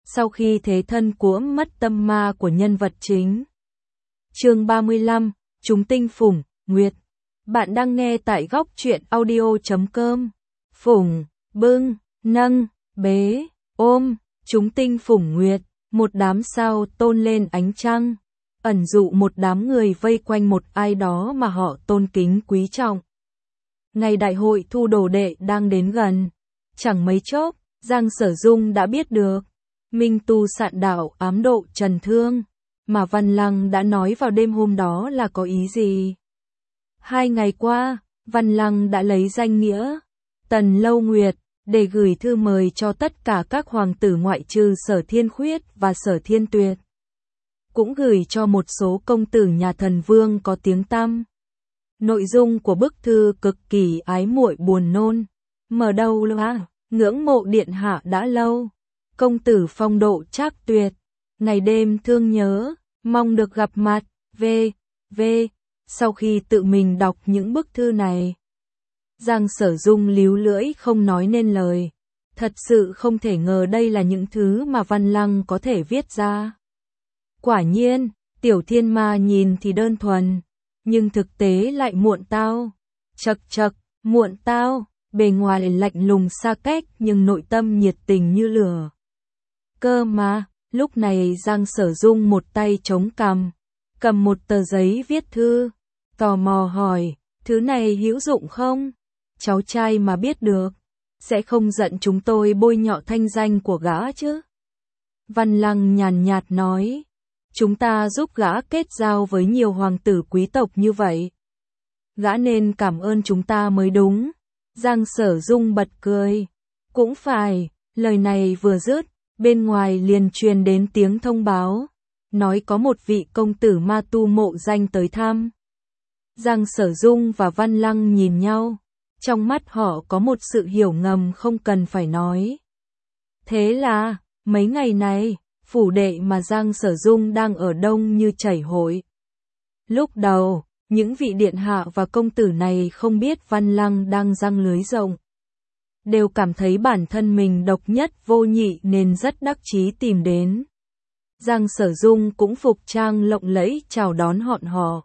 sau khi thế thân cuỗm mất tâm ma của nhân vật chính. Chương 35, Chúng tinh phủng, nguyệt. Bạn đang nghe tại góc truyện audio.com. Phủng, bưng, nâng, bế, ôm, chúng tinh phủng nguyệt, một đám sao tôn lên ánh trăng, ẩn dụ một đám người vây quanh một ai đó mà họ tôn kính quý trọng. Ngày đại hội thu đồ đệ đang đến gần, chẳng mấy chốc, Giang Sở Dung đã biết được, Minh Tu Sạn Đạo ám độ Trần Thương, mà Văn Lăng đã nói vào đêm hôm đó là có ý gì. 2 ngày qua, Văn Lăng đã lấy danh nghĩa Tần Lâu Nguyệt để gửi thư mời cho tất cả các hoàng tử ngoại trừ Sở Thiên Khuyết và Sở Thiên Tuyệt. Cũng gửi cho một số công tử nhà Thần Vương có tiếng tăm. Nội dung của bức thư cực kỳ ái muội buồn nôn. Mở đầu là ngưỡng mộ điện hạ đã lâu, công tử phong độ trác tuyệt, ngày đêm thương nhớ, mong được gặp mặt, v. Sau khi tự mình đọc những bức thư này, Giang Sở Dung líu lưỡi không nói nên lời. Thật sự không thể ngờ đây là những thứ mà Văn Lăng có thể viết ra. Quả nhiên, Tiểu Thiên Ma nhìn thì đơn thuần, nhưng thực tế lại muộn tao. Chật, muộn tao, bề ngoài lạnh lùng xa cách nhưng nội tâm nhiệt tình như lửa. Cơ mà, lúc này Giang Sở Dung một tay chống cằm, cầm một tờ giấy viết thư, tò mò hỏi, thứ này hữu dụng không? Cháu trai mà biết được, sẽ không giận chúng tôi bôi nhọ thanh danh của gã chứ? Văn Lăng nhàn nhạt nói, chúng ta giúp gã kết giao với nhiều hoàng tử quý tộc như vậy. Gã nên cảm ơn chúng ta mới đúng. Giang Sở Dung bật cười. Cũng phải, lời này vừa dứt, bên ngoài liền truyền đến tiếng thông báo, nói có một vị công tử ma tu mộ danh tới thăm. Giang Sở Dung và Văn Lăng nhìn nhau, trong mắt họ có một sự hiểu ngầm không cần phải nói. Thế là, mấy ngày này, phủ đệ mà Giang Sở Dung đang ở đông như chảy hội. Lúc đầu, những vị điện hạ và công tử này không biết Văn Lăng đang giăng lưới rộng, đều cảm thấy bản thân mình độc nhất vô nhị nên rất đắc chí tìm đến. Giang Sở Dung cũng phục trang lộng lẫy chào đón họ.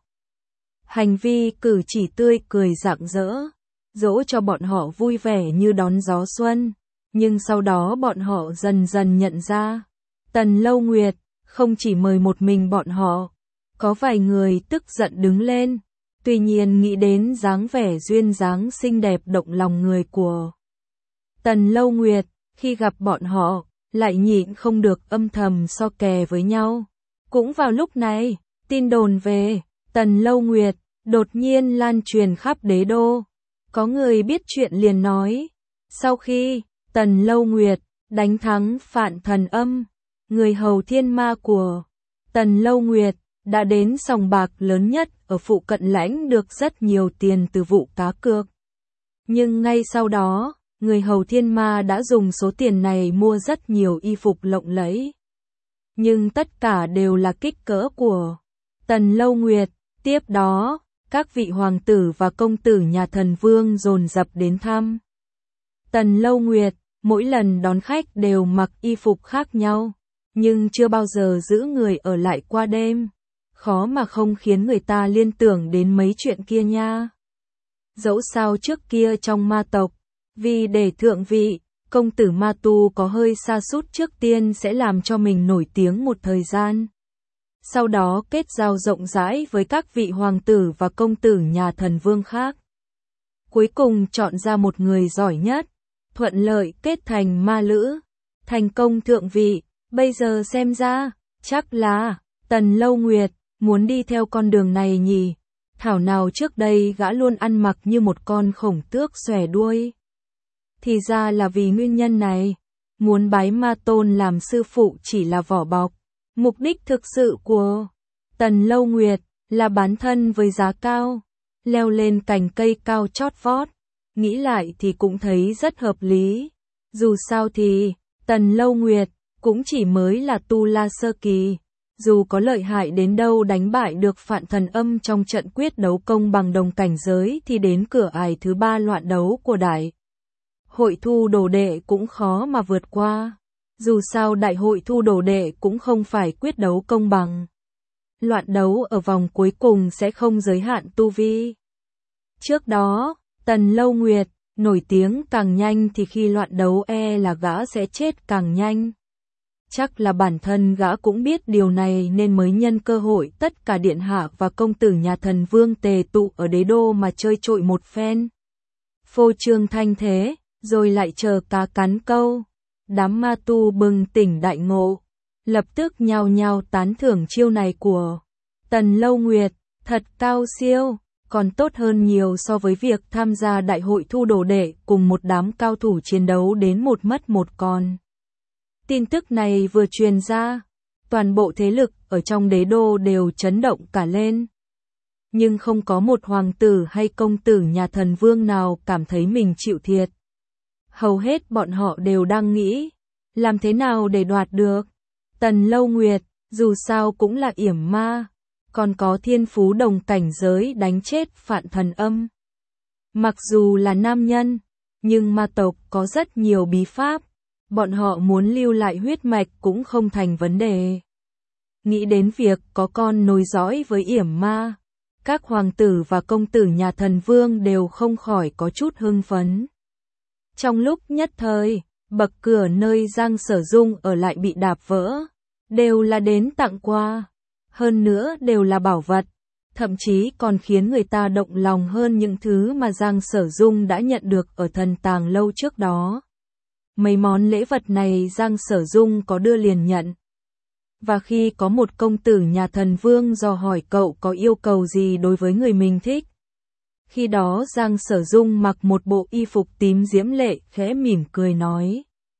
Hành vi cử chỉ tươi cười rạng rỡ, dỗ cho bọn họ vui vẻ như đón gió xuân. Nhưng sau đó bọn họ dần dần nhận ra, Tần Lâu Nguyệt không chỉ mời một mình bọn họ. Có vài người tức giận đứng lên, tuy nhiên nghĩ đến dáng vẻ duyên dáng xinh đẹp động lòng người của Tần Lâu Nguyệt, khi gặp bọn họ, lại nhịn không được âm thầm so kè với nhau. Cũng vào lúc này, tin đồn về Tần Lâu Nguyệt đột nhiên lan truyền khắp đế đô. Có người biết chuyện liền nói, sau khi Tần Lâu Nguyệt đánh thắng Phạn Thần Âm, người hầu thiên ma của Tần Lâu Nguyệt đã đến sòng bạc lớn nhất ở phụ cận lãnh được rất nhiều tiền từ vụ cá cược. Nhưng ngay sau đó, người hầu thiên ma đã dùng số tiền này mua rất nhiều y phục lộng lẫy. Nhưng tất cả đều là kích cỡ của Tần Lâu Nguyệt. Tiếp đó, các vị hoàng tử và công tử nhà Thần Vương dồn dập đến thăm Tần Lâu Nguyệt. Mỗi lần đón khách đều mặc y phục khác nhau, nhưng chưa bao giờ giữ người ở lại qua đêm. Khó mà không khiến người ta liên tưởng đến mấy chuyện kia nha. Dẫu sao trước kia trong ma tộc, vì để thượng vị, công tử ma tu có hơi sa sút trước tiên sẽ làm cho mình nổi tiếng một thời gian. Sau đó kết giao rộng rãi với các vị hoàng tử và công tử nhà Thần Vương khác. Cuối cùng chọn ra một người giỏi nhất, thuận lợi kết thành ma lữ, thành công thượng vị. Bây giờ xem ra, chắc là Tần Lâu Nguyệt muốn đi theo con đường này nhỉ. Thảo nào trước đây gã luôn ăn mặc như một con khổng tước xòe đuôi. Thì ra là vì nguyên nhân này, muốn bái ma tôn làm sư phụ chỉ là vỏ bọc. Mục đích thực sự của Tần Lâu Nguyệt là bán thân với giá cao, leo lên cành cây cao chót vót. Nghĩ lại thì cũng thấy rất hợp lý. Dù sao thì, Tần Lâu Nguyệt cũng chỉ mới là tu la sơ kỳ. Dù có lợi hại đến đâu đánh bại được Phạn Thần Âm trong trận quyết đấu công bằng đồng cảnh giới thì đến cửa ải thứ 3 loạn đấu của đại hội thu đồ đệ cũng khó mà vượt qua. Dù sao đại hội thu đồ đệ cũng không phải quyết đấu công bằng. Loạn đấu ở vòng cuối cùng sẽ không giới hạn tu vi. Trước đó, Tần Lâu Nguyệt, nổi tiếng càng nhanh thì khi loạn đấu là gã sẽ chết càng nhanh. Chắc là bản thân gã cũng biết điều này nên mới nhân cơ hội tất cả điện hạ và công tử nhà Thần Vương tề tụ ở đế đô mà chơi trội một phen. Phô trương thanh thế, rồi lại chờ cá cắn câu. Đám ma tu bừng tỉnh đại ngộ, lập tức nhao nhao tán thưởng chiêu này của Tần Lâu Nguyệt, thật cao siêu, còn tốt hơn nhiều so với việc tham gia đại hội thu đồ đệ cùng một đám cao thủ chiến đấu đến một mất một còn. Tin tức này vừa truyền ra, toàn bộ thế lực ở trong đế đô đều chấn động cả lên. Nhưng không có một hoàng tử hay công tử nhà Thần Vương nào cảm thấy mình chịu thiệt. Hầu hết bọn họ đều đang nghĩ, làm thế nào để đoạt được. Tần Lâu Nguyệt, dù sao cũng là yểm ma, còn có thiên phú đồng cảnh giới đánh chết Phạn Thần Âm. Mặc dù là nam nhân, nhưng ma tộc có rất nhiều bí pháp, bọn họ muốn lưu lại huyết mạch cũng không thành vấn đề. Nghĩ đến việc có con nối dõi với yểm ma, các hoàng tử và công tử nhà Thần Vương đều không khỏi có chút hưng phấn. Trong lúc nhất thời, bậc cửa nơi Giang Sở Dung ở lại bị đạp vỡ, đều là đến tặng quà, hơn nữa đều là bảo vật, thậm chí còn khiến người ta động lòng hơn những thứ mà Giang Sở Dung đã nhận được ở Thần Tàng Lâu trước đó. Mấy món lễ vật này Giang Sở Dung có đưa liền nhận. Và khi có một công tử nhà Thần Vương dò hỏi cậu có yêu cầu gì đối với người mình thích. Khi đó Giang Sở Dung mặc một bộ y phục tím diễm lệ khẽ mỉm cười nói.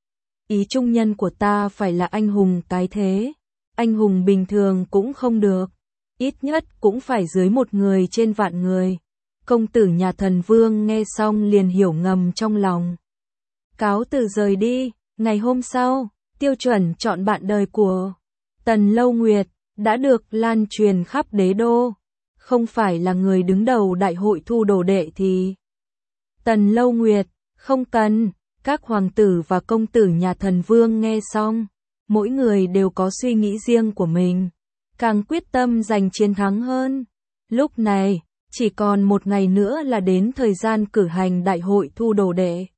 Ý trung nhân của ta phải là anh hùng cái thế. Anh hùng bình thường cũng không được. Ít nhất cũng phải dưới một người trên vạn người. Công tử nhà Thần Vương nghe xong liền hiểu ngầm trong lòng. Cáo từ rời đi. Ngày hôm sau, tiêu chuẩn chọn bạn đời của Tần Lâu Nguyệt đã được lan truyền khắp đế đô. Không phải là người đứng đầu đại hội thu đồ đệ thì Tần Lâu Nguyệt, không cần. Các hoàng tử và công tử nhà Thần Vương nghe xong, mỗi người đều có suy nghĩ riêng của mình, càng quyết tâm giành chiến thắng hơn. Lúc này, chỉ còn một ngày nữa là đến thời gian cử hành đại hội thu đồ đệ.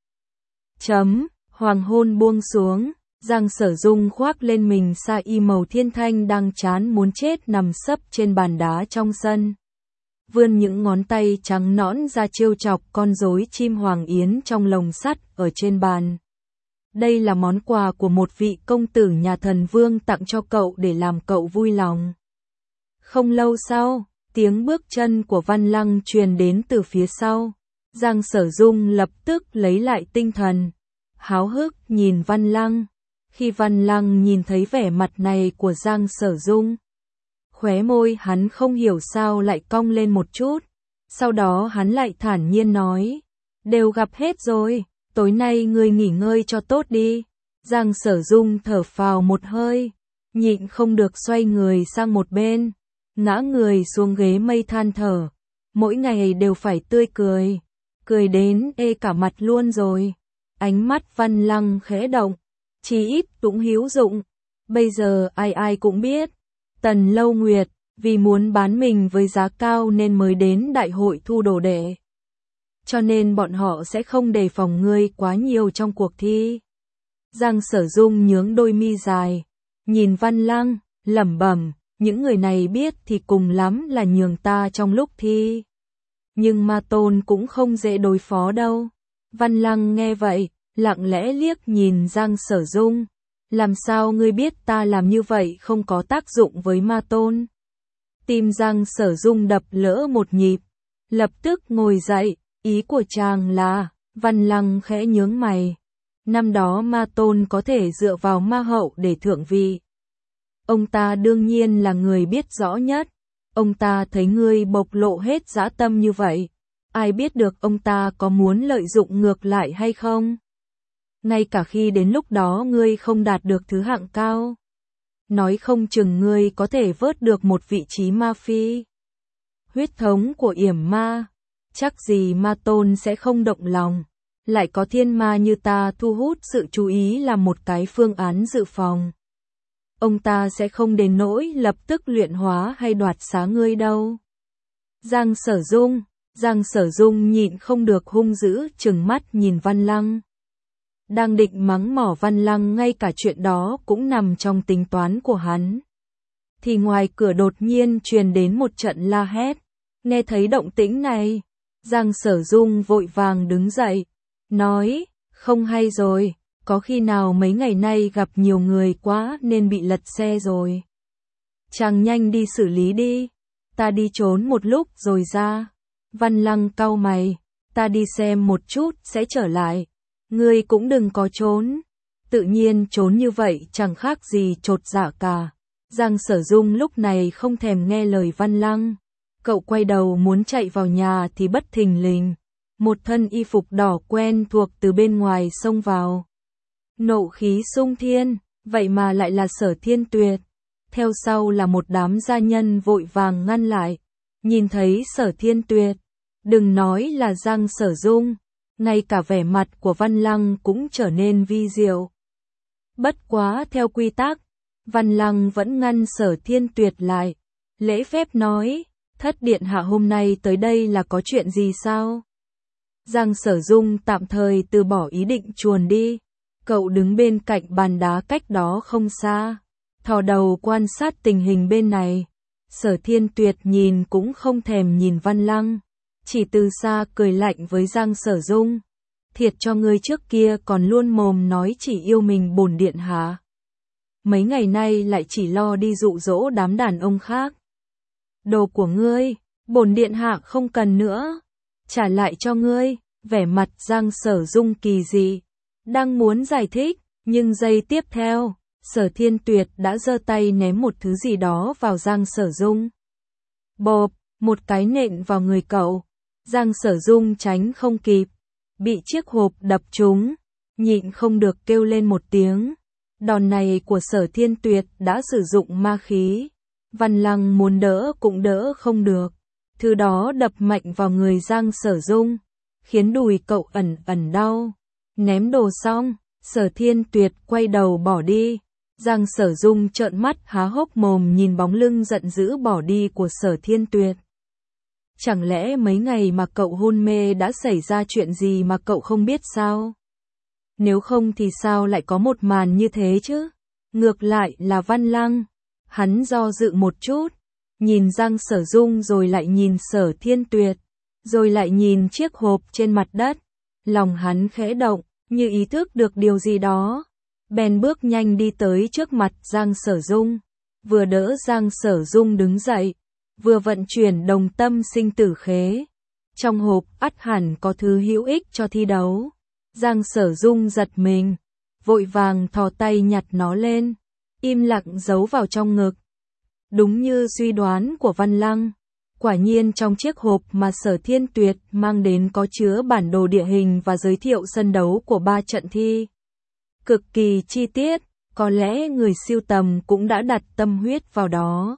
Hoàng hôn buông xuống, Giang Sở Dung khoác lên mình sa y màu thiên thanh đang chán muốn chết nằm sấp trên bàn đá trong sân. Vươn những ngón tay trắng nõn ra trêu chọc con rối chim hoàng yến trong lồng sắt ở trên bàn. Đây là món quà của một vị công tử nhà Thần Vương tặng cho cậu để làm cậu vui lòng. Không lâu sau, tiếng bước chân của Văn Lăng truyền đến từ phía sau. Giang Sở Dung lập tức lấy lại tinh thần, háo hức nhìn Văn Lăng. Khi Văn Lăng nhìn thấy vẻ mặt này của Giang Sở Dung, khóe môi hắn không hiểu sao lại cong lên một chút. Sau đó hắn lại thản nhiên nói, đều gặp hết rồi, tối nay ngươi nghỉ ngơi cho tốt đi. Giang Sở Dung thở phào một hơi, nhịn không được xoay người sang một bên, ngã người xuống ghế mây than thở. Mỗi ngày đều phải tươi cười, cười đến ê cả mặt luôn rồi. Ánh mắt Văn Lăng khẽ động, chí ít cũng hữu dụng. Bây giờ ai ai cũng biết, Tần Lâu Nguyệt vì muốn bán mình với giá cao nên mới đến đại hội thu đồ đệ. Cho nên bọn họ sẽ không đề phòng ngươi quá nhiều trong cuộc thi. Giang Sở Dung nhướng đôi mi dài, nhìn Văn Lăng, lẩm bẩm, những người này biết thì cùng lắm là nhường ta trong lúc thi. Nhưng Ma Tôn cũng không dễ đối phó đâu. Văn Lăng nghe vậy, lặng lẽ liếc nhìn Giang Sở Dung. Làm sao ngươi biết ta làm như vậy không có tác dụng với Ma Tôn? Tim Giang Sở Dung đập lỡ một nhịp, lập tức ngồi dậy, ý của chàng là, Văn Lăng khẽ nhướng mày. Năm đó Ma Tôn có thể dựa vào Ma Hậu để thượng vị. Ông ta đương nhiên là người biết rõ nhất. Ông ta thấy ngươi bộc lộ hết dã tâm như vậy, ai biết được ông ta có muốn lợi dụng ngược lại hay không? Ngay cả khi đến lúc đó ngươi không đạt được thứ hạng cao, nói không chừng ngươi có thể vớt được một vị trí ma phi. Huyết thống của yểm ma, chắc gì Ma Tôn sẽ không động lòng. lại có thiên ma như ta thu hút sự chú ý là một cái phương án dự phòng. Ông ta sẽ không đến nỗi lập tức luyện hóa hay đoạt xá ngươi đâu. Giang Sở Dung nhịn không được hung dữ trừng mắt nhìn Văn Lăng. Đang định mắng mỏ Văn Lăng ngay cả chuyện đó cũng nằm trong tính toán của hắn. Thì ngoài cửa đột nhiên truyền đến một trận la hét. Nghe thấy động tĩnh này, Giang Sở Dung vội vàng đứng dậy, nói, không hay rồi, có khi nào mấy ngày nay gặp nhiều người quá nên bị lật xe rồi. Chàng nhanh đi xử lý đi, ta đi trốn một lúc rồi ra. Văn Lăng cau mày, ta đi xem một chút sẽ trở lại. Ngươi cũng đừng có trốn. Tự nhiên trốn như vậy chẳng khác gì chột dạ cả. Giang Sở Dung lúc này không thèm nghe lời Văn Lăng. Cậu quay đầu muốn chạy vào nhà thì bất thình lình. Một thân y phục đỏ quen thuộc từ bên ngoài xông vào. Nộ khí sung thiên, vậy mà lại là Sở Thiên Tuyệt. Theo sau là một đám gia nhân vội vàng ngăn lại. Nhìn thấy Sở Thiên Tuyệt, đừng nói là Giang Sở Dung, ngay cả vẻ mặt của Văn Lăng cũng trở nên vi diệu. Bất quá theo quy tắc, Văn Lăng vẫn ngăn Sở Thiên Tuyệt lại, lễ phép nói, thất điện hạ hôm nay tới đây là có chuyện gì sao? Giang Sở Dung tạm thời từ bỏ ý định chuồn đi, cậu đứng bên cạnh bàn đá cách đó không xa, thò đầu quan sát tình hình bên này. Sở Thiên Tuyệt nhìn cũng không thèm nhìn Văn Lăng, chỉ từ xa cười lạnh với Giang Sở Dung. Thiệt cho ngươi trước kia còn luôn mồm nói chỉ yêu mình bổn điện hạ. Mấy ngày nay lại chỉ lo đi dụ dỗ đám đàn ông khác. Đồ của ngươi, bổn điện hạ không cần nữa. Trả lại cho ngươi. Vẻ mặt Giang Sở Dung kỳ dị, đang muốn giải thích, nhưng giây tiếp theo, Sở Thiên Tuyệt đã giơ tay ném một thứ gì đó vào Giang Sở Dung. Bộp, một cái nện vào người cậu. Giang Sở Dung tránh không kịp, bị chiếc hộp đập trúng, nhịn không được kêu lên một tiếng. Đòn này của Sở Thiên Tuyệt đã sử dụng ma khí. Văn Lăng muốn đỡ cũng đỡ không được. Thứ đó đập mạnh vào người Giang Sở Dung, khiến đùi cậu ẩn ẩn đau. Ném đồ xong, Sở Thiên Tuyệt quay đầu bỏ đi. Giang Sở Dung trợn mắt há hốc mồm nhìn bóng lưng giận dữ bỏ đi của Sở Thiên Tuyệt. Chẳng lẽ mấy ngày mà cậu hôn mê đã xảy ra chuyện gì mà cậu không biết sao? Nếu không thì sao lại có một màn như thế chứ? Ngược lại là Văn Lăng. Hắn do dự một chút, nhìn Giang Sở Dung rồi lại nhìn Sở Thiên Tuyệt, rồi lại nhìn chiếc hộp trên mặt đất. Lòng hắn khẽ động, như ý thức được điều gì đó. Bèn bước nhanh đi tới trước mặt Giang Sở Dung, vừa đỡ Giang Sở Dung đứng dậy, vừa vận chuyển đồng tâm sinh tử khế. Trong hộp ắt hẳn có thứ hữu ích cho thi đấu. Giang Sở Dung giật mình, vội vàng thò tay nhặt nó lên, im lặng giấu vào trong ngực. Đúng như suy đoán của Văn Lăng, quả nhiên trong chiếc hộp mà Sở Thiên Tuyệt mang đến có chứa bản đồ địa hình và giới thiệu sân đấu của 3 trận thi. Cực kỳ chi tiết, có lẽ người sưu tầm cũng đã đặt tâm huyết vào đó.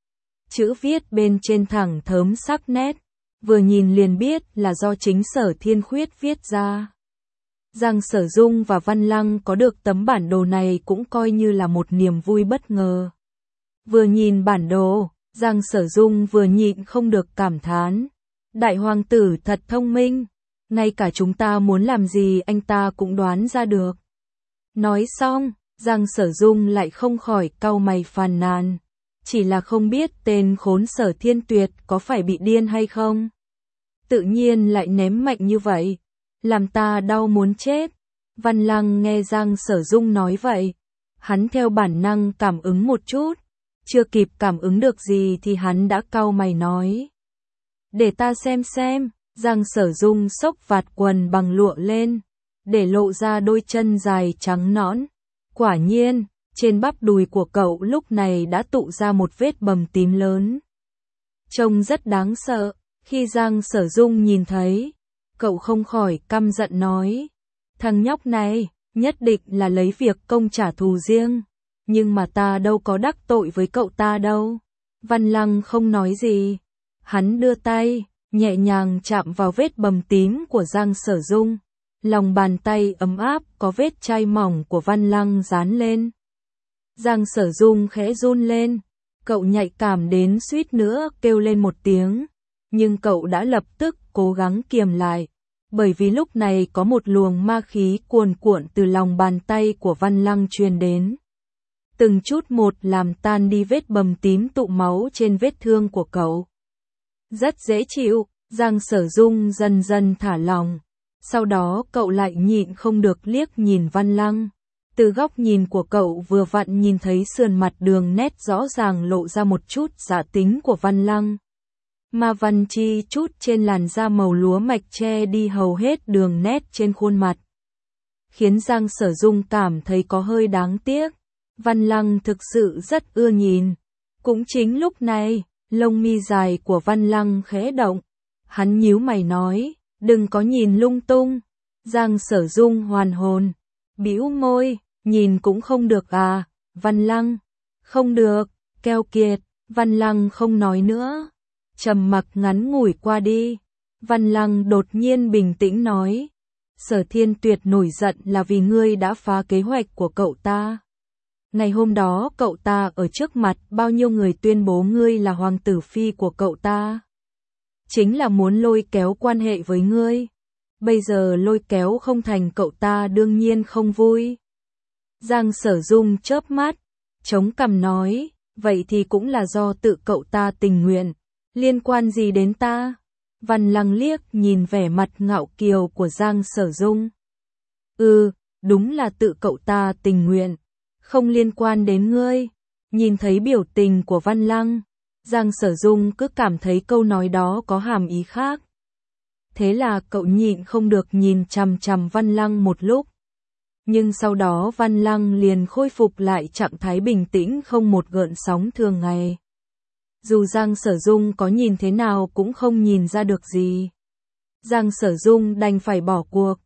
Chữ viết bên trên thẳng thớm sắc nét, vừa nhìn liền biết là do chính Sở Thiên Khuyết viết ra. Giang Sở Dung và Văn Lăng có được tấm bản đồ này cũng coi như là một niềm vui bất ngờ. Vừa nhìn bản đồ, Giang Sở Dung vừa nhịn không được cảm thán. Đại hoàng tử thật thông minh, ngay cả chúng ta muốn làm gì anh ta cũng đoán ra được. Nói xong, Giang Sở Dung lại không khỏi cau mày phàn nàn. Chỉ là không biết tên khốn Sở Thiên Tuyệt có phải bị điên hay không. Tự nhiên lại ném mạnh như vậy, làm ta đau muốn chết. Văn Lăng nghe Giang Sở Dung nói vậy, hắn theo bản năng cảm ứng một chút, chưa kịp cảm ứng được gì thì hắn đã cau mày nói. Để ta xem. Giang Sở Dung xốc vạt quần bằng lụa lên, để lộ ra đôi chân dài trắng nõn. Quả nhiên, trên bắp đùi của cậu lúc này đã tụ ra một vết bầm tím lớn. Trông rất đáng sợ. Khi Giang Sở Dung nhìn thấy, cậu không khỏi căm giận nói. Thằng nhóc này, nhất định là lấy việc công trả thù riêng. Nhưng mà ta đâu có đắc tội với cậu ta đâu. Văn Lăng không nói gì. Hắn đưa tay, nhẹ nhàng chạm vào vết bầm tím của Giang Sở Dung. lòng bàn tay ấm áp có vết chai mỏng của Văn Lăng dán lên. Giang Sở Dung khẽ run lên, cậu nhạy cảm đến suýt nữa kêu lên một tiếng, nhưng cậu đã lập tức cố gắng kiềm lại, bởi vì lúc này có một luồng ma khí cuồn cuộn từ lòng bàn tay của Văn Lăng truyền đến. Từng chút một làm tan đi vết bầm tím tụ máu trên vết thương của cậu. Rất dễ chịu, Giang Sở Dung dần dần thả lòng. Sau đó cậu lại nhịn không được liếc nhìn Văn Lăng. Từ góc nhìn của cậu vừa vặn nhìn thấy sườn mặt đường nét rõ ràng lộ ra một chút giả tính của Văn Lăng. Mà văn chi chút trên làn da màu lúa mạch che đi hầu hết đường nét trên khuôn mặt. Khiến Giang Sở Dung cảm thấy có hơi đáng tiếc. Văn Lăng thực sự rất ưa nhìn. Cũng chính lúc này, lông mi dài của Văn Lăng khẽ động. Hắn nhíu mày nói, đừng có nhìn lung tung. Giang Sở Dung hoàn hồn, bĩu môi, nhìn cũng không được à, Văn Lăng. Không được, keo kiệt, Văn Lăng không nói nữa. Trầm mặc ngắn ngủi qua đi. Văn Lăng đột nhiên bình tĩnh nói, Sở Thiên Tuyệt nổi giận là vì ngươi đã phá kế hoạch của cậu ta. Ngày hôm đó cậu ta ở trước mặt bao nhiêu người tuyên bố ngươi là hoàng tử phi của cậu ta. Chính là muốn lôi kéo quan hệ với ngươi. Bây giờ lôi kéo không thành cậu ta đương nhiên không vui. Giang Sở Dung chớp mắt, chống cằm nói, vậy thì cũng là do tự cậu ta tình nguyện, liên quan gì đến ta? Văn Lăng liếc nhìn vẻ mặt ngạo kiều của Giang Sở Dung. Đúng là tự cậu ta tình nguyện, không liên quan đến ngươi. Nhìn thấy biểu tình của Văn Lăng, Giang Sở Dung cứ cảm thấy câu nói đó có hàm ý khác. Thế là cậu nhịn không được nhìn chằm chằm Văn Lăng một lúc. Nhưng sau đó Văn Lăng liền khôi phục lại trạng thái bình tĩnh không một gợn sóng thường ngày. Dù Giang Sở Dung có nhìn thế nào cũng không nhìn ra được gì. Giang Sở Dung đành phải bỏ cuộc.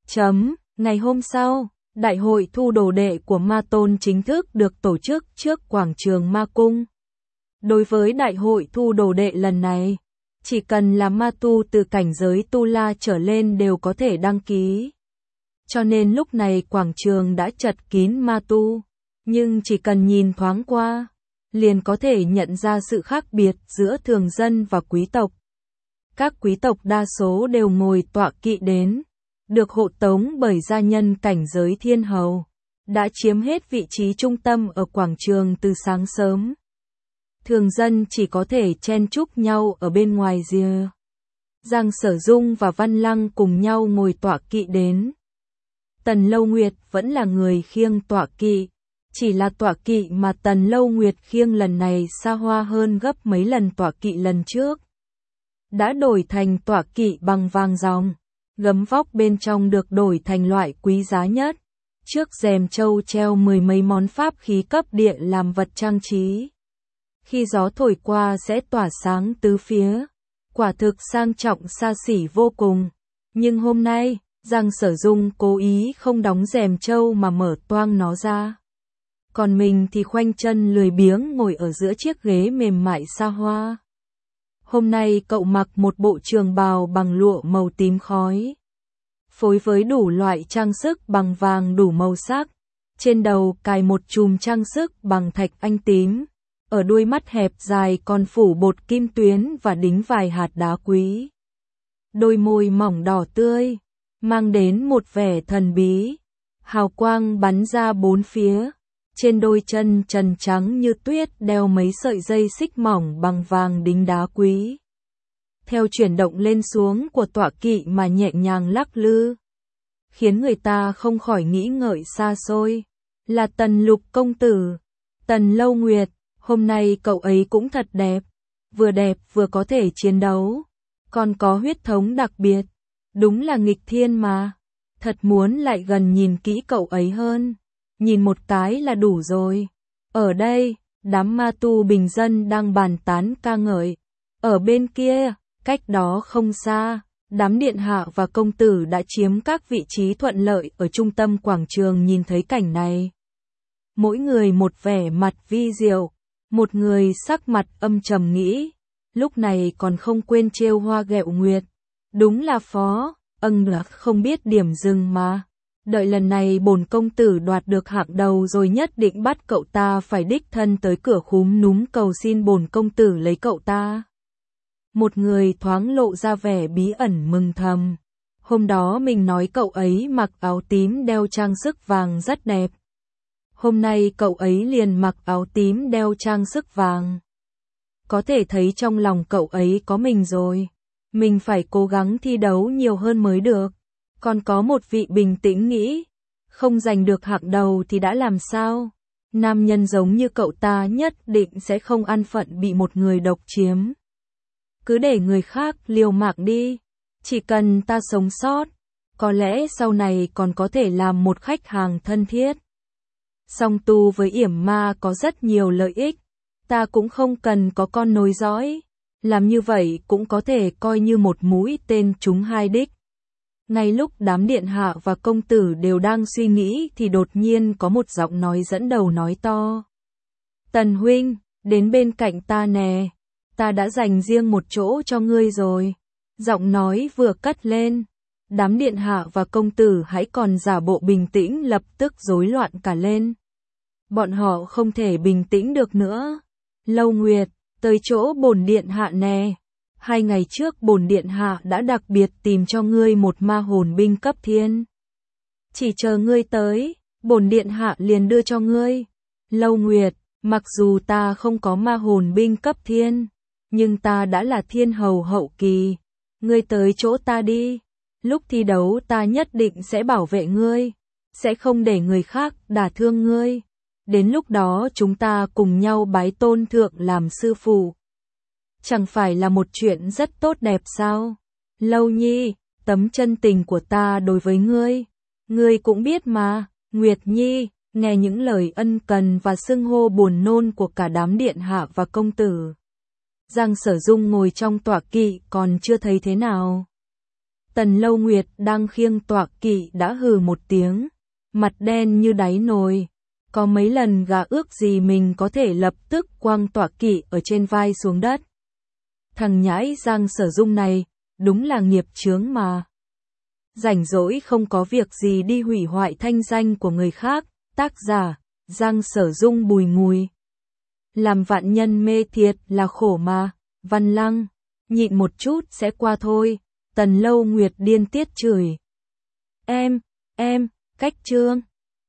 Ngày hôm sau, đại hội thu đồ đệ của Ma Tôn chính thức được tổ chức trước quảng trường Ma Cung. Đối với đại hội thu đồ đệ lần này, chỉ cần là ma tu từ cảnh giới tu la trở lên đều có thể đăng ký. Cho nên lúc này quảng trường đã chật kín ma tu, nhưng chỉ cần nhìn thoáng qua, liền có thể nhận ra sự khác biệt giữa thường dân và quý tộc. Các quý tộc đa số đều ngồi tọa kỵ đến, được hộ tống bởi gia nhân cảnh giới thiên hầu, đã chiếm hết vị trí trung tâm ở quảng trường từ sáng sớm. Thường dân chỉ có thể chen chúc nhau ở bên ngoài rìa. Giang Sở Dung và Văn Lăng cùng nhau ngồi tọa kỵ đến. Tần Lâu Nguyệt vẫn là người khiêng tọa kỵ, chỉ là tọa kỵ mà Tần Lâu Nguyệt khiêng lần này xa hoa hơn gấp mấy lần tọa kỵ lần trước. Đã đổi thành tọa kỵ bằng vàng ròng, gấm vóc bên trong được đổi thành loại quý giá nhất. Trước rèm châu treo mười mấy món pháp khí cấp địa làm vật trang trí. Khi gió thổi qua sẽ tỏa sáng tứ phía, quả thực sang trọng xa xỉ vô cùng. Nhưng hôm nay, Giang Sở Dung cố ý không đóng rèm châu mà mở toang nó ra. Còn mình thì khoanh chân lười biếng ngồi ở giữa chiếc ghế mềm mại xa hoa. Hôm nay cậu mặc một bộ trường bào bằng lụa màu tím khói, phối với đủ loại trang sức bằng vàng đủ màu sắc. Trên đầu cài một chùm trang sức bằng thạch anh tím. Ở đuôi mắt hẹp dài còn phủ bột kim tuyến và đính vài hạt đá quý. Đôi môi mỏng đỏ tươi, mang đến một vẻ thần bí. Hào quang bắn ra bốn phía. Trên đôi chân trần trắng như tuyết đeo mấy sợi dây xích mỏng bằng vàng đính đá quý. Theo chuyển động lên xuống của tọa kỵ mà nhẹ nhàng lắc lư, khiến người ta không khỏi nghĩ ngợi xa xôi. Là Tần Lục công tử, Tần Lâu Nguyệt. Hôm nay cậu ấy cũng thật đẹp vừa có thể chiến đấu, còn có huyết thống đặc biệt, đúng là nghịch thiên mà. Thật muốn lại gần nhìn kỹ cậu ấy hơn, nhìn một cái là đủ rồi. Ở đây, đám ma tu bình dân đang bàn tán ca ngợi. Ở bên kia, cách đó không xa, đám điện hạ và công tử đã chiếm các vị trí thuận lợi ở trung tâm quảng trường nhìn thấy cảnh này. Mỗi người một vẻ mặt vi diệu. Một người sắc mặt âm trầm nghĩ, lúc này còn không quên trêu hoa ghẹo nguyệt. Đúng là phó, Không biết điểm dừng mà. Đợi lần này bổn công tử đoạt được hạng đầu rồi nhất định bắt cậu ta phải đích thân tới cửa khúm núm cầu xin bổn công tử lấy cậu ta. Một người thoáng lộ ra vẻ bí ẩn mừng thầm. Hôm đó mình nói cậu ấy mặc áo tím đeo trang sức vàng rất đẹp. Hôm nay cậu ấy liền mặc áo tím đeo trang sức vàng. Có thể thấy trong lòng cậu ấy có mình rồi. Mình phải cố gắng thi đấu nhiều hơn mới được. Còn có một vị bình tĩnh nghĩ, không giành được hạng đầu thì đã làm sao? Nam nhân giống như cậu ta nhất định sẽ không an phận bị một người độc chiếm. Cứ để người khác liều mạng đi, chỉ cần ta sống sót, có lẽ sau này còn có thể làm một khách hàng thân thiết. Song tu với yểm ma có rất nhiều lợi ích, ta cũng không cần có con nối dõi, làm như vậy cũng có thể coi như một mũi tên trúng hai đích. Ngay lúc đám điện hạ và công tử đều đang suy nghĩ thì đột nhiên có một giọng nói dẫn đầu nói to. Tần huynh, đến bên cạnh ta nè, ta đã dành riêng một chỗ cho ngươi rồi. Giọng nói vừa cất lên, đám điện hạ và công tử hãy còn giả bộ bình tĩnh lập tức rối loạn cả lên. Bọn họ không thể bình tĩnh được nữa. Lâu Nguyệt, tới chỗ bổn điện hạ nè. 2 ngày trước bổn điện hạ đã đặc biệt tìm cho ngươi một ma hồn binh cấp thiên. Chỉ chờ ngươi tới, bổn điện hạ liền đưa cho ngươi. Lâu Nguyệt, mặc dù ta không có ma hồn binh cấp thiên, nhưng ta đã là thiên hầu hậu kỳ. Ngươi tới chỗ ta đi. Lúc thi đấu ta nhất định sẽ bảo vệ ngươi, sẽ không để người khác đả thương ngươi. Đến lúc đó chúng ta cùng nhau bái tôn thượng làm sư phụ. Chẳng phải là một chuyện rất tốt đẹp sao? Lâu Nhi, tấm chân tình của ta đối với ngươi cũng biết mà. Nguyệt Nhi, nghe những lời ân cần và xưng hô buồn nôn của cả đám điện hạ và công tử. Giang Sở Dung ngồi trong tọa kỵ còn chưa thấy thế nào. Tần Lâu Nguyệt đang khiêng tọa kỵ đã hừ một tiếng, mặt đen như đáy nồi. Có mấy lần gã ước gì mình có thể lập tức quăng tọa kỵ ở trên vai xuống đất. Thằng nhãi Giang Sở Dung này, đúng là nghiệp chướng mà. Rảnh rỗi không có việc gì đi hủy hoại thanh danh của người khác. Tác giả, Giang Sở Dung bùi ngùi. Làm vạn nhân mê thiệt là khổ mà. Văn Lăng, nhịn một chút sẽ qua thôi. Tần Lâu Nguyệt điên tiết chửi. Em, cách chương.